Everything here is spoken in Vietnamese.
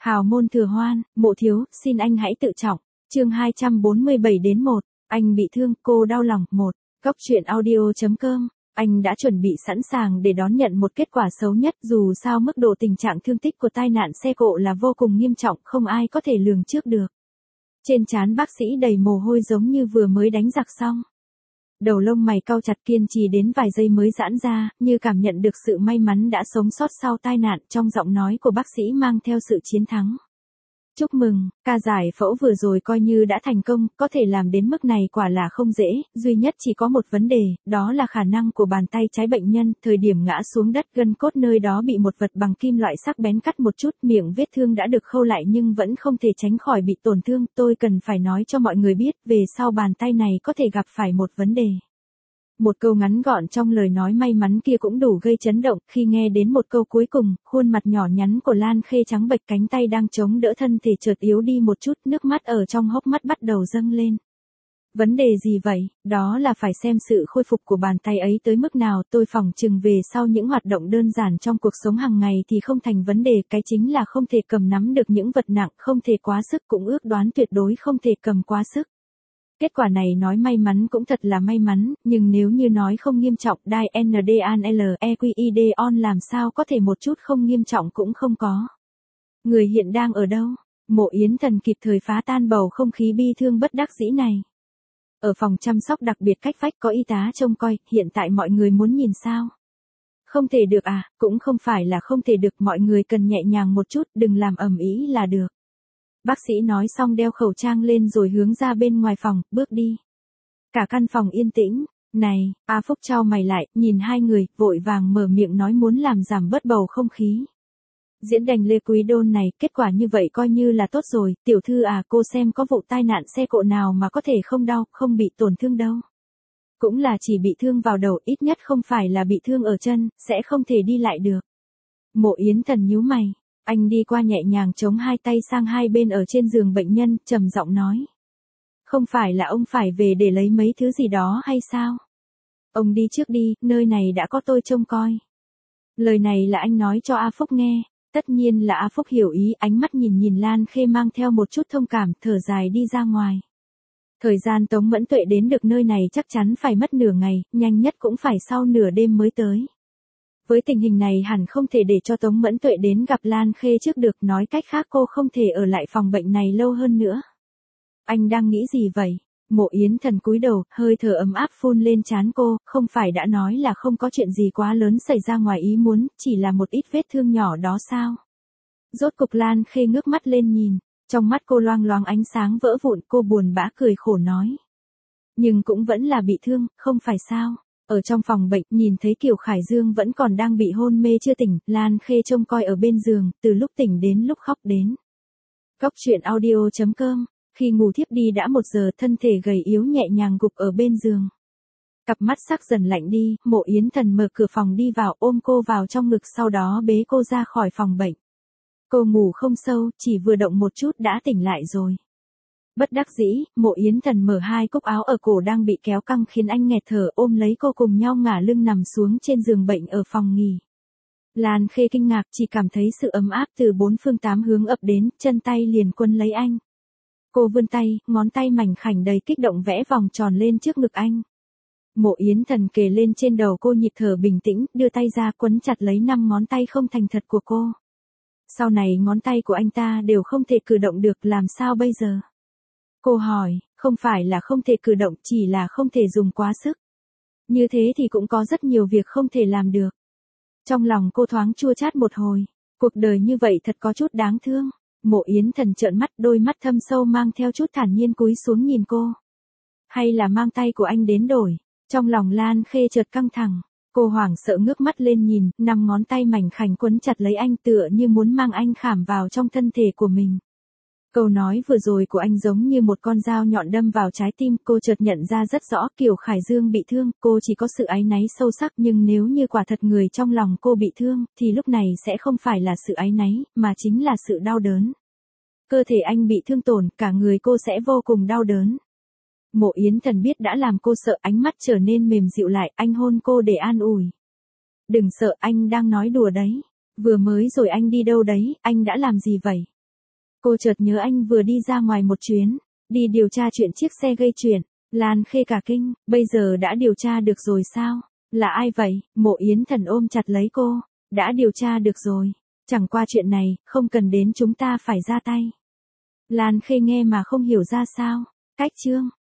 Hào môn thừa hoan, mộ thiếu, xin anh hãy tự trọng. Chương 247-1, anh bị thương, cô đau lòng. 1. Góc truyện audio.com. Anh đã chuẩn bị sẵn sàng để đón nhận một kết quả xấu nhất, dù sao mức độ tình trạng thương tích của tai nạn xe cộ là vô cùng nghiêm trọng, không ai có thể lường trước được. Trên trán bác sĩ đầy mồ hôi giống như vừa mới đánh giặc xong. Đầu lông mày cau chặt, kiên trì đến vài giây mới giãn ra, như cảm nhận được sự may mắn đã sống sót sau tai nạn. Trong giọng nói của bác sĩ mang theo sự chiến thắng. Chúc mừng, ca giải phẫu vừa rồi coi như đã thành công, có thể làm đến mức này quả là không dễ, duy nhất chỉ có một vấn đề, đó là khả năng của bàn tay trái bệnh nhân. Thời điểm ngã xuống đất, gân cốt nơi đó bị một vật bằng kim loại sắc bén cắt một chút, miệng vết thương đã được khâu lại nhưng vẫn không thể tránh khỏi bị tổn thương. Tôi cần phải nói cho mọi người biết, về sau bàn tay này có thể gặp phải một vấn đề. Một câu ngắn gọn trong lời nói may mắn kia cũng đủ gây chấn động. Khi nghe đến một câu cuối cùng, khuôn mặt nhỏ nhắn của Lan Khê trắng bệch, cánh tay đang chống đỡ thân thể chợt yếu đi một chút, nước mắt ở trong hốc mắt bắt đầu dâng lên. Vấn đề gì vậy? Đó là phải xem sự khôi phục của bàn tay ấy tới mức nào. Tôi phỏng chừng về sau những hoạt động đơn giản trong cuộc sống hàng ngày thì không thành vấn đề, cái chính là không thể cầm nắm được những vật nặng, không thể quá sức, cũng ước đoán tuyệt đối không thể cầm quá sức. Kết quả này nói may mắn cũng thật là may mắn, nhưng nếu như nói không nghiêm trọng, đai NDANLEQID-ON làm sao có thể một chút không nghiêm trọng cũng không có. Người hiện đang ở đâu? Mộ Yến Thần kịp thời phá tan bầu không khí bi thương bất đắc dĩ này. Ở phòng chăm sóc đặc biệt cách vách có y tá trông coi, hiện tại mọi người muốn nhìn sao? Không thể được à, cũng không phải là không thể được, mọi người cần nhẹ nhàng một chút, đừng làm ầm ĩ là được. Bác sĩ nói xong đeo khẩu trang lên rồi hướng ra bên ngoài phòng, bước đi. Cả căn phòng yên tĩnh. Này, A Phúc chau mày lại, nhìn hai người, vội vàng mở miệng nói muốn làm giảm bớt bầu không khí. Diễn đành Lê Quý Đôn này, kết quả như vậy coi như là tốt rồi. Tiểu thư à, cô xem có vụ tai nạn xe cộ nào mà có thể không đau, không bị tổn thương đâu. Cũng là chỉ bị thương vào đầu, ít nhất không phải là bị thương ở chân, sẽ không thể đi lại được. Mộ Yến Thần nhíu mày. Anh đi qua nhẹ nhàng chống hai tay sang hai bên ở trên giường bệnh nhân, trầm giọng nói. Không phải là ông phải về để lấy mấy thứ gì đó hay sao? Ông đi trước đi, nơi này đã có tôi trông coi. Lời này là anh nói cho A Phúc nghe. Tất nhiên là A Phúc hiểu ý, ánh mắt nhìn Lan Khê mang theo một chút thông cảm, thở dài đi ra ngoài. Thời gian Tống Mẫn Tuệ đến được nơi này chắc chắn phải mất nửa ngày, nhanh nhất cũng phải sau nửa đêm mới tới. Với tình hình này hẳn không thể để cho Tống Mẫn Tuệ đến gặp Lan Khê trước được, nói cách khác cô không thể ở lại phòng bệnh này lâu hơn nữa. Anh đang nghĩ gì vậy? Mộ Yến Thần cúi đầu, hơi thở ấm áp phun lên trán cô, không phải đã nói là không có chuyện gì quá lớn xảy ra ngoài ý muốn, chỉ là một ít vết thương nhỏ đó sao? Rốt cục Lan Khê ngước mắt lên nhìn, trong mắt cô loang loáng ánh sáng vỡ vụn, cô buồn bã cười khổ nói. Nhưng cũng vẫn là bị thương, không phải sao? Ở trong phòng bệnh, nhìn thấy Kiều Khải Dương vẫn còn đang bị hôn mê chưa tỉnh, Lan Khê trông coi ở bên giường, từ lúc tỉnh đến lúc khóc đến. Góc truyện audio.com, khi ngủ thiếp đi đã 1 giờ, thân thể gầy yếu nhẹ nhàng gục ở bên giường. Cặp mắt sắc dần lạnh đi, Mộ Yến Thần mở cửa phòng đi vào, ôm cô vào trong ngực, sau đó bế cô ra khỏi phòng bệnh. Cô ngủ không sâu, chỉ vừa động một chút đã tỉnh lại rồi. Bất đắc dĩ, Mộ Yến Thần mở hai cúc áo ở cổ đang bị kéo căng khiến anh nghẹt thở, ôm lấy cô cùng nhau ngả lưng nằm xuống trên giường bệnh ở phòng nghỉ. Lan Khê kinh ngạc, chỉ cảm thấy sự ấm áp từ 4 phương 8 hướng ập đến, chân tay liền quấn lấy anh. Cô vươn tay, ngón tay mảnh khảnh đầy kích động vẽ vòng tròn lên trước ngực anh. Mộ Yến Thần kề lên trên đầu cô, nhịp thở bình tĩnh, đưa tay ra quấn chặt lấy 5 ngón tay không thành thật của cô. Sau này ngón tay của anh ta đều không thể cử động được, làm sao bây giờ? Cô hỏi, không phải là không thể cử động, chỉ là không thể dùng quá sức. Như thế thì cũng có rất nhiều việc không thể làm được. Trong lòng cô thoáng chua chát một hồi, cuộc đời như vậy thật có chút đáng thương. Mộ Yến Thần trợn mắt, đôi mắt thâm sâu mang theo chút thản nhiên cúi xuống nhìn cô. Hay là mang tay của anh đến đổi? Trong lòng Lan Khê chợt căng thẳng, cô hoảng sợ ngước mắt lên nhìn, 5 ngón tay mảnh khảnh quấn chặt lấy anh tựa như muốn mang anh khảm vào trong thân thể của mình. Câu nói vừa rồi của anh giống như một con dao nhọn đâm vào trái tim, cô chợt nhận ra rất rõ, Kiều Khải Dương bị thương, cô chỉ có sự áy náy sâu sắc, nhưng nếu như quả thật người trong lòng cô bị thương, thì lúc này sẽ không phải là sự áy náy, mà chính là sự đau đớn. Cơ thể anh bị thương tổn, cả người cô sẽ vô cùng đau đớn. Mộ Yến Thần biết đã làm cô sợ, ánh mắt trở nên mềm dịu lại, anh hôn cô để an ủi. Đừng sợ, anh đang nói đùa đấy. Vừa mới rồi anh đi đâu đấy, anh đã làm gì vậy? Cô chợt nhớ anh vừa đi ra ngoài một chuyến, đi điều tra chuyện chiếc xe gây chuyện. Lan Khê cả kinh, bây giờ đã điều tra được rồi sao? Là ai vậy? Mộ Yến Thần ôm chặt lấy cô. Đã điều tra được rồi. Chẳng qua chuyện này, không cần đến chúng ta phải ra tay. Lan Khê nghe mà không hiểu ra sao. Cách chương